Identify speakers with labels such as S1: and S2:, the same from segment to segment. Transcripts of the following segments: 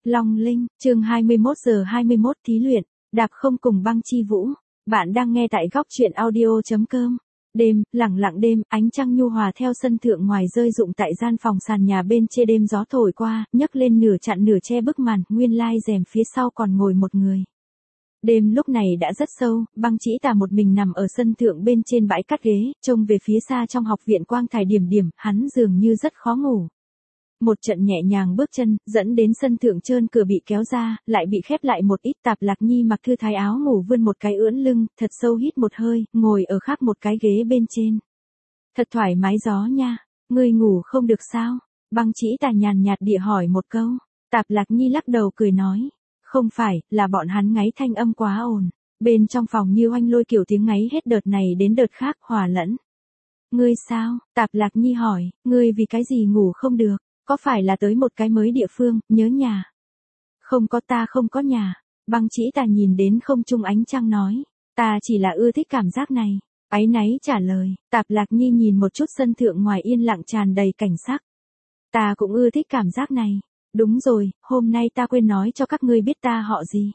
S1: Long Linh, chương 21 giờ 21 thí luyện, đạp không cùng Băng Chi Vũ. Bạn đang nghe tại góc truyện audio.com. Đêm, lặng lặng đêm, ánh trăng nhu hòa theo sân thượng ngoài rơi rụng tại gian phòng sàn nhà bên trên, đêm gió thổi qua, nhấc lên nửa chặn nửa che bức màn, nguyên lai rèm phía sau còn ngồi một người. Đêm lúc này đã rất sâu, Băng Chỉ Tà một mình nằm ở sân thượng bên trên bãi cát ghế, trông về phía xa trong học viện quang thải điểm điểm, hắn dường như rất khó ngủ. Một trận nhẹ nhàng bước chân, dẫn đến sân thượng trơn cửa bị kéo ra, lại bị khép lại một ít. Tạp Lạc Nhi mặc thư thái áo ngủ vươn một cái ưỡn lưng, thật sâu hít một hơi, ngồi ở khác một cái ghế bên trên. Thật thoải mái gió nha, ngươi ngủ không được sao? Băng Chỉ Tà nhàn nhạt địa hỏi một câu. Tạp Lạc Nhi lắc đầu cười nói, không phải, là bọn hắn ngáy thanh âm quá ồn. Bên trong phòng như oanh lôi kiểu tiếng ngáy hết đợt này đến đợt khác hòa lẫn. Ngươi sao? Tạp Lạc Nhi hỏi, ngươi vì cái gì ngủ không được? Có phải là tới một cái mới địa phương, nhớ nhà? Không có, ta không có nhà. Băng Chỉ Tà nhìn đến không trung ánh trăng nói, ta chỉ là ưa thích cảm giác này. Áy náy trả lời. Tạp Lạc Nhi nhìn một chút sân thượng ngoài yên lặng tràn đầy cảnh sắc. Ta cũng ưa thích cảm giác này. Đúng rồi, hôm nay ta quên nói cho các ngươi biết ta họ gì.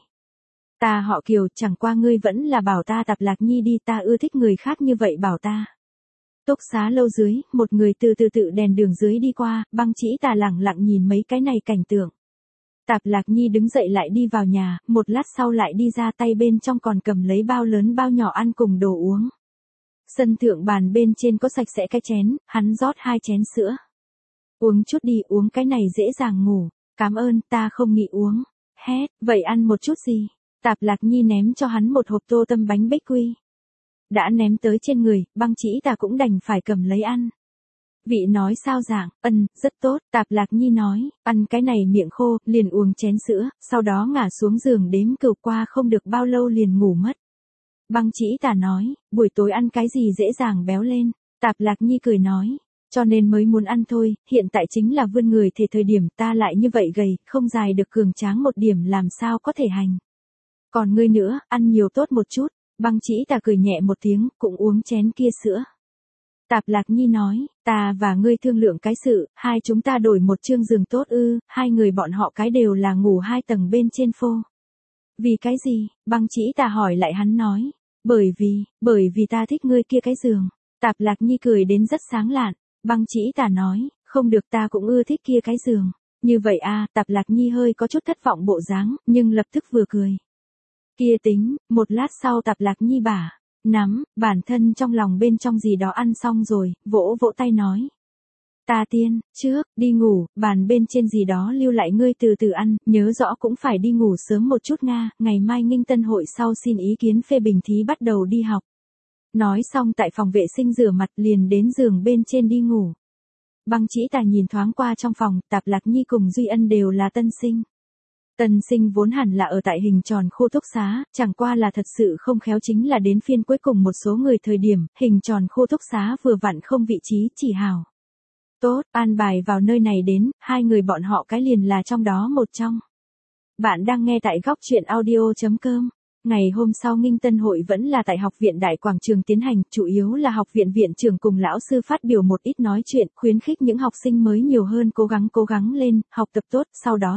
S1: Ta họ Kiều, chẳng qua ngươi vẫn là bảo ta Tạp Lạc Nhi đi, ta ưa thích người khác như vậy bảo ta. Túc xá lâu dưới, một người từ tự đèn đường dưới đi qua, Băng Chỉ Tà lẳng lặng nhìn mấy cái này cảnh tượng. Tạp Lạc Nhi đứng dậy lại đi vào nhà, một lát sau lại đi ra, tay bên trong còn cầm lấy bao lớn bao nhỏ ăn cùng đồ uống. Sân thượng bàn bên trên có sạch sẽ cái chén, hắn rót 2 chén sữa. Uống chút đi, uống cái này dễ dàng ngủ. Cảm ơn, ta không nghĩ uống. Hét, vậy ăn một chút gì? Tạp Lạc Nhi ném cho hắn một hộp tô tâm bánh bích quy. Đã ném tới trên người, Băng Chỉ Tà cũng đành phải cầm lấy ăn. Vị nói sao dạng, rất tốt. Tạp Lạc Nhi nói, ăn cái này miệng khô, liền uống chén sữa, sau đó ngả xuống giường đếm cừu, qua không được bao lâu liền ngủ mất. Băng Chỉ Tà nói, buổi tối ăn cái gì dễ dàng béo lên. Tạp Lạc Nhi cười nói, cho nên mới muốn ăn thôi, hiện tại chính là vươn người thể thời điểm, ta lại như vậy gầy, không dài được cường tráng một điểm làm sao có thể hành. Còn ngươi nữa, ăn nhiều tốt một chút. Băng Chỉ Tà cười nhẹ một tiếng, cũng uống chén kia sữa. Tạp Lạc Nhi nói, ta và ngươi thương lượng cái sự, hai chúng ta đổi một chương giường tốt ư? Hai người bọn họ cái đều là ngủ 2 tầng bên trên phô. Vì cái gì? Băng Chỉ Tà hỏi lại hắn nói, bởi vì ta thích ngươi kia cái giường. Tạp Lạc Nhi cười đến rất sáng lạn. Băng Chỉ Tà nói, không được, ta cũng ưa thích kia cái giường. Như vậy à? Tạp Lạc Nhi hơi có chút thất vọng bộ dáng, nhưng lập tức vừa cười. Kia tính. Một lát sau Tạp Lạc Nhi nắm, bản thân trong lòng bên trong gì đó ăn xong rồi, vỗ vỗ tay nói. Ta tiên, trước, đi ngủ, bàn bên trên gì đó lưu lại ngươi từ từ ăn, nhớ rõ cũng phải đi ngủ sớm một chút nga, ngày mai nghinh tân hội sau xin ý kiến phê bình thí bắt đầu đi học. Nói xong tại phòng vệ sinh rửa mặt liền đến giường bên trên đi ngủ. Băng Chỉ Tà nhìn thoáng qua trong phòng, Tạp Lạc Nhi cùng Duy Ân đều là tân sinh. Tân sinh vốn hẳn là ở tại hình tròn khu túc xá, chẳng qua là thật sự không khéo chính là đến phiên cuối cùng một số người thời điểm, hình tròn khu túc xá vừa vặn không vị trí chỉ hào. Tốt, an bài vào nơi này đến, hai người bọn họ cái liền là trong đó một trong. Bạn đang nghe tại góc truyện audio.com. Ngày hôm sau nghinh tân hội vẫn là tại học viện Đại Quảng Trường tiến hành, chủ yếu là học viện viện trưởng cùng lão sư phát biểu một ít nói chuyện, khuyến khích những học sinh mới nhiều hơn cố gắng lên, học tập tốt, sau đó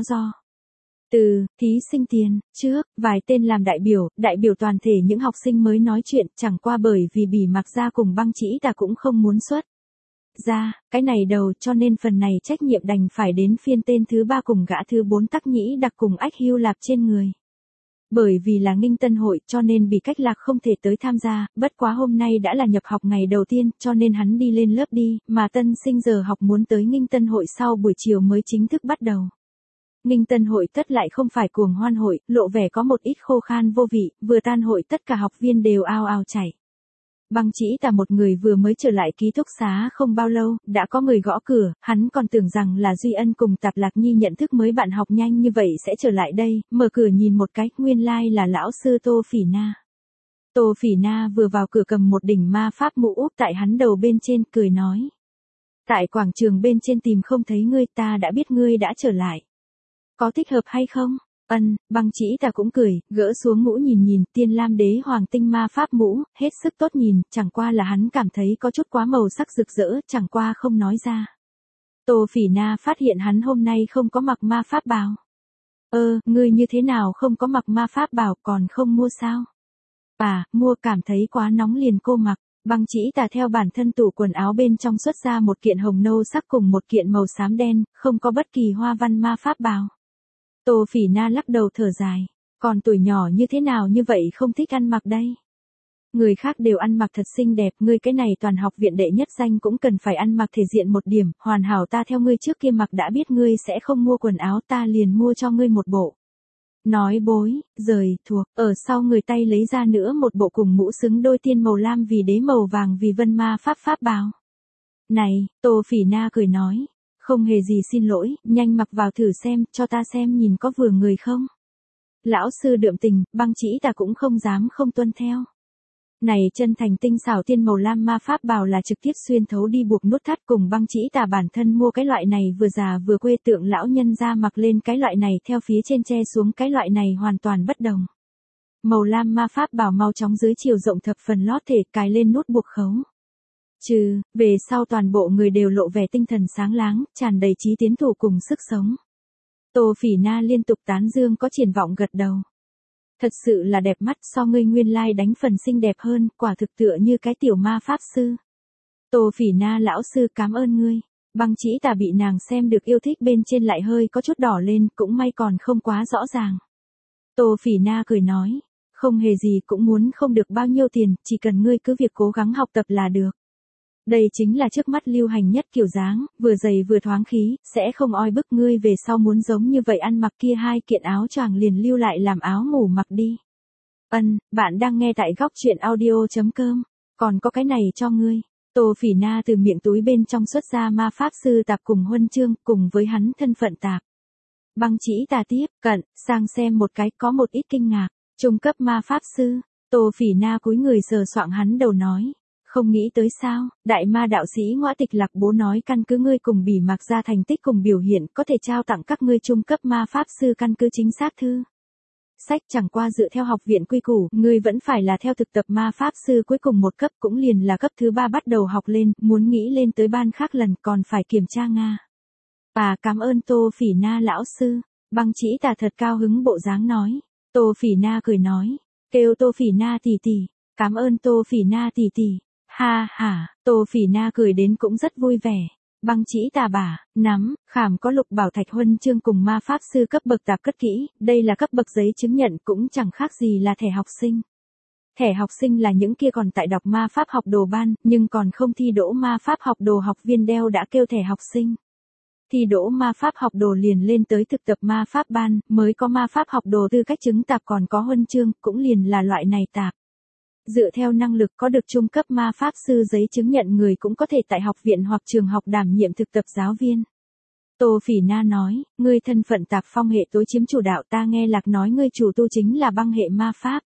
S1: thí sinh tiền, trước, vài tên làm đại biểu toàn thể những học sinh mới nói chuyện, chẳng qua bởi vì Bỉ Mặc Gia cùng Băng Chỉ Tà cũng không muốn xuất ra, cái này đầu, cho nên phần này trách nhiệm đành phải đến phiên tên thứ 3 cùng gã thứ 4 Tắc Nhĩ Đặc cùng Ách Hưu Lạp trên người. Bởi vì là nghinh tân hội cho nên Bỉ Cách Lạc không thể tới tham gia, bất quá hôm nay đã là nhập học ngày đầu tiên, cho nên hắn đi lên lớp đi, mà tân sinh giờ học muốn tới nghinh tân hội sau buổi chiều mới chính thức bắt đầu. Nghinh tân hội tất lại không phải cuồng hoan hội, lộ vẻ có một ít khô khan vô vị, vừa tan hội tất cả học viên đều ao ao chảy. Băng Chỉ Tà một người vừa mới trở lại ký túc xá không bao lâu, đã có người gõ cửa, hắn còn tưởng rằng là Duy Ân cùng Tạp Lạc Nhi nhận thức mới bạn học nhanh như vậy sẽ trở lại đây, mở cửa nhìn một cái, nguyên lai là lão sư Tô Phỉ Na. Tô Phỉ Na vừa vào cửa cầm một đỉnh ma pháp mũ úp tại hắn đầu bên trên, cười nói. Tại quảng trường bên trên tìm không thấy ngươi, ta đã biết ngươi đã trở lại. Có thích hợp hay không? Băng Chỉ Tà cũng cười, gỡ xuống mũ nhìn Tiên Lam Đế Hoàng tinh ma pháp mũ, hết sức tốt nhìn, chẳng qua là hắn cảm thấy có chút quá màu sắc rực rỡ, chẳng qua không nói ra. Tô Phỉ Na phát hiện hắn hôm nay không có mặc ma pháp bào. Ngươi như thế nào không có mặc ma pháp bào còn không mua sao? Mua cảm thấy quá nóng liền cô mặc. Băng Chỉ Tà theo bản thân tủ quần áo bên trong xuất ra một kiện hồng nâu sắc cùng một kiện màu xám đen, không có bất kỳ hoa văn ma pháp bào. Tô Phỉ Na lắc đầu thở dài. Còn tuổi nhỏ như thế nào như vậy không thích ăn mặc đây? Người khác đều ăn mặc thật xinh đẹp, ngươi cái này toàn học viện đệ nhất danh cũng cần phải ăn mặc thể diện một điểm, hoàn hảo ta theo ngươi trước kia mặc đã biết ngươi sẽ không mua quần áo ta liền mua cho ngươi một bộ. Nói bối, rời thuộc, ở sau người tay lấy ra nữa một bộ cùng mũ xứng đôi tiên màu lam vì đế màu vàng vì vân ma pháp bào. Này, Tô Phỉ Na cười nói, không hề gì xin lỗi, nhanh mặc vào thử xem, cho ta xem nhìn có vừa người không. Lão sư đượm tình, Băng Chỉ Tà cũng không dám không tuân theo. Này chân thành tinh xảo tiên màu lam ma pháp bào là trực tiếp xuyên thấu đi buộc nút thắt cùng Băng Chỉ Tà bản thân mua cái loại này vừa già vừa quê tượng lão nhân ra mặc lên cái loại này theo phía trên che xuống cái loại này hoàn toàn bất đồng. Màu lam ma pháp bào mau chóng dưới chiều rộng thập phần lót thể cài lên nút buộc khấu. Về sau toàn bộ người đều lộ vẻ tinh thần sáng láng, tràn đầy chí tiến thủ cùng sức sống. Tô Phỉ Na liên tục tán dương có triển vọng gật đầu. Thật sự là đẹp mắt so ngươi nguyên lai đánh phần xinh đẹp hơn, quả thực tựa như cái tiểu ma pháp sư. Tô Phỉ Na lão sư cảm ơn ngươi. Băng Chỉ Tà bị nàng xem được yêu thích bên trên lại hơi có chút đỏ lên, cũng may còn không quá rõ ràng. Tô Phỉ Na cười nói, không hề gì cũng muốn không được bao nhiêu tiền, chỉ cần ngươi cứ việc cố gắng học tập là được. Đây chính là trước mắt lưu hành nhất kiểu dáng, vừa dày vừa thoáng khí, sẽ không oi bức ngươi về sau muốn giống như vậy ăn mặc kia hai kiện áo choàng liền lưu lại làm áo ngủ mặc đi. Bạn đang nghe tại góc truyện audio.com, còn có cái này cho ngươi. Tô Phỉ Na từ miệng túi bên trong xuất ra ma pháp sư tạp cùng huân chương, cùng với hắn thân phận tạp. Băng Chỉ Tà tiếp cận, sang xem một cái có một ít kinh ngạc, trung cấp ma pháp sư. Tô Phỉ Na cúi người sờ soạng hắn đầu nói. Không nghĩ tới sao, đại ma đạo sĩ Ngõa Tịch Lạc bố nói căn cứ ngươi cùng Bỉ Mạc ra thành tích cùng biểu hiện có thể trao tặng các ngươi trung cấp ma pháp sư căn cứ chính xác thư. Sách chẳng qua dựa theo học viện quy củ, ngươi vẫn phải là theo thực tập ma pháp sư cuối cùng một cấp cũng liền là cấp thứ 3 bắt đầu học lên, muốn nghĩ lên tới ban khác lần còn phải kiểm tra Nga. Cảm ơn Tô Phỉ Na lão sư, Băng Chỉ Tà thật cao hứng bộ dáng nói. Tô Phỉ Na cười nói, kêu Tô Phỉ Na tỷ tỷ, cảm ơn Tô Phỉ Na tỷ tỷ. Tô Phỉ Na cười đến cũng rất vui vẻ. Băng Chỉ Tà nắm, khảm có lục bảo thạch huân chương cùng ma pháp sư cấp bậc tạp cất kỹ, đây là cấp bậc giấy chứng nhận cũng chẳng khác gì là thẻ học sinh. Thẻ học sinh là những kia còn tại đọc ma pháp học đồ ban, nhưng còn không thi đỗ ma pháp học đồ học viên đeo đã kêu thẻ học sinh. Thi đỗ ma pháp học đồ liền lên tới thực tập ma pháp ban, mới có ma pháp học đồ tư cách chứng tạp còn có huân chương, cũng liền là loại này tạp. Dựa theo năng lực có được trung cấp ma pháp sư giấy chứng nhận người cũng có thể tại học viện hoặc trường học đảm nhiệm thực tập giáo viên. Tô Phỉ Na nói, ngươi thân phận tạp phong hệ tối chiếm chủ đạo ta nghe Lạc nói ngươi chủ tu chính là băng hệ ma pháp.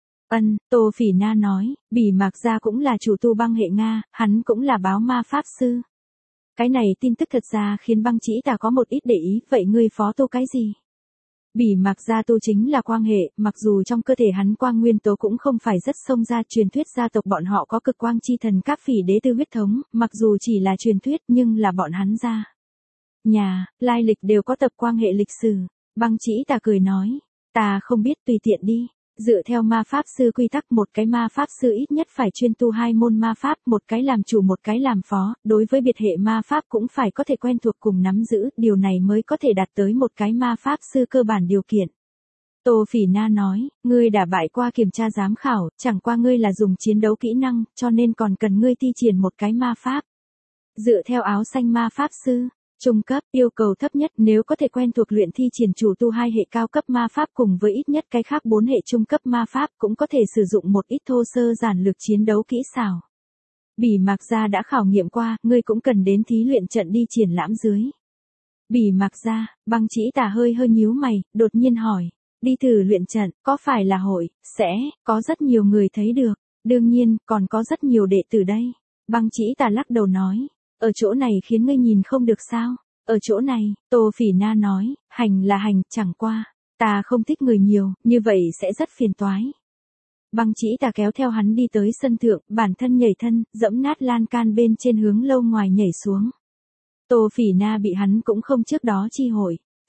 S1: Tô Phỉ Na nói, Bỉ Mạc gia cũng là chủ tu băng hệ Nga, hắn cũng là báo ma pháp sư. Cái này tin tức thật ra khiến Băng Chỉ Tà có một ít để ý, vậy ngươi phó tu cái gì? Bỉ Mạc gia tu chính là quang hệ, mặc dù trong cơ thể hắn quang nguyên tố cũng không phải rất xông ra, truyền thuyết gia tộc bọn họ có cực quang chi thần các phỉ đế tư huyết thống, mặc dù chỉ là truyền thuyết nhưng là bọn hắn gia nhà, lai lịch đều có tập quang hệ lịch sử. Băng Chỉ Tà cười nói, ta không biết tùy tiện đi. Dựa theo ma pháp sư quy tắc một cái ma pháp sư ít nhất phải chuyên tu 2 môn ma pháp, một cái làm chủ một cái làm phó, đối với biệt hệ ma pháp cũng phải có thể quen thuộc cùng nắm giữ, điều này mới có thể đạt tới một cái ma pháp sư cơ bản điều kiện. Tô Phỉ Na nói, ngươi đã bại qua kiểm tra giám khảo, chẳng qua ngươi là dùng chiến đấu kỹ năng, cho nên còn cần ngươi thi triển một cái ma pháp. Dựa theo áo xanh ma pháp sư, trung cấp, yêu cầu thấp nhất nếu có thể quen thuộc luyện thi triển chủ tu 2 hệ cao cấp ma pháp cùng với ít nhất cái khác 4 hệ trung cấp ma pháp cũng có thể sử dụng một ít thô sơ giản lược chiến đấu kỹ xảo. Bỉ Mạc gia đã khảo nghiệm qua, ngươi cũng cần đến thí luyện trận đi triển lãm dưới. Bỉ Mạc gia, Băng Chỉ Tà hơi nhíu mày, đột nhiên hỏi, đi thử luyện trận, có phải là hội, sẽ, có rất nhiều người thấy được, đương nhiên, còn có rất nhiều đệ tử đây. Băng Chỉ Tà lắc đầu nói. Ở chỗ này khiến ngươi nhìn không được sao? Ở chỗ này, Tô Phỉ Na nói, hành là hành, chẳng qua. Ta không thích người nhiều, như vậy sẽ rất phiền toái. Băng Chỉ Tà kéo theo hắn đi tới sân thượng, bản thân nhảy thân, dẫm nát lan can bên trên hướng lâu ngoài nhảy xuống. Tô Phỉ Na bị hắn cũng không trước đó chi hội.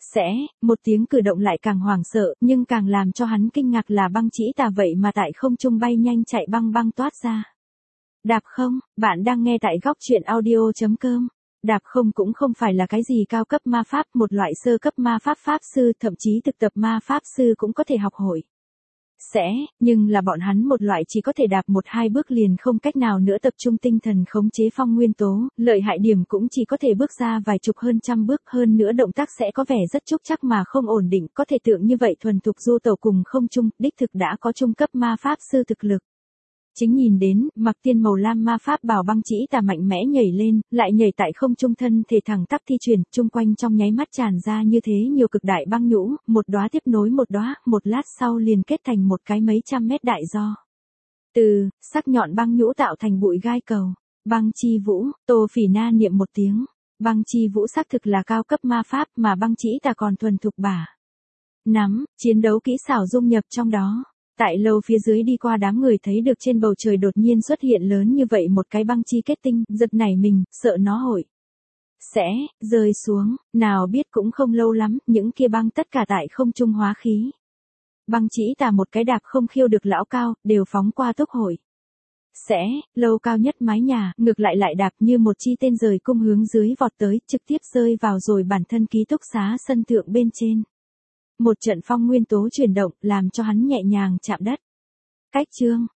S1: Sẽ, một tiếng cử động lại càng hoảng sợ, nhưng càng làm cho hắn kinh ngạc là băng chỉ tà vậy mà tại không trung bay nhanh chạy băng băng toát ra. Đạp không, bạn đang nghe tại góc truyện audio.com. Đạp không cũng không phải là cái gì cao cấp ma pháp, một loại sơ cấp ma pháp pháp sư, thậm chí thực tập ma pháp sư cũng có thể học hỏi. Sẽ, nhưng là bọn hắn một loại chỉ có thể đạp 1-2 bước liền không cách nào nữa tập trung tinh thần khống chế phong nguyên tố, lợi hại điểm cũng chỉ có thể bước ra vài chục hơn trăm bước, hơn nữa động tác sẽ có vẻ rất trúc chắc mà không ổn định, có thể tượng như vậy thuần thục du tẩu cùng không trung, đích thực đã có trung cấp ma pháp sư thực lực. Chính nhìn đến, mặc tiên màu lam ma pháp bào băng chỉ tà mạnh mẽ nhảy lên, lại nhảy tại không trung thân thể thẳng tắp thi chuyển, chung quanh trong nháy mắt tràn ra như thế nhiều cực đại băng nhũ, một đóa tiếp nối một đóa, một lát sau liền kết thành một cái mấy trăm mét đại do. Từ, sắc nhọn băng nhũ tạo thành bụi gai cầu. Băng chi vũ, Tô Phỉ Na niệm một tiếng. Băng chi vũ xác thực là cao cấp ma pháp mà băng chỉ tà còn thuần thục bả. Nắm, chiến đấu kỹ xảo dung nhập trong đó. Tại lầu phía dưới đi qua đám người thấy được trên bầu trời đột nhiên xuất hiện lớn như vậy một cái băng chi kết tinh, giật nảy mình, sợ nó hội sẽ rơi xuống, nào biết cũng không lâu lắm, những kia băng tất cả tại không trung hóa khí. Băng chỉ tà một cái đạp không khiêu được lão cao, đều phóng qua tốc hội. Sẽ, lâu cao nhất mái nhà, ngược lại đạp như một chi tên rời cung hướng dưới vọt tới, trực tiếp rơi vào rồi bản thân ký túc xá sân thượng bên trên. Một trận phong nguyên tố chuyển động, làm cho hắn nhẹ nhàng chạm đất. Cách chương,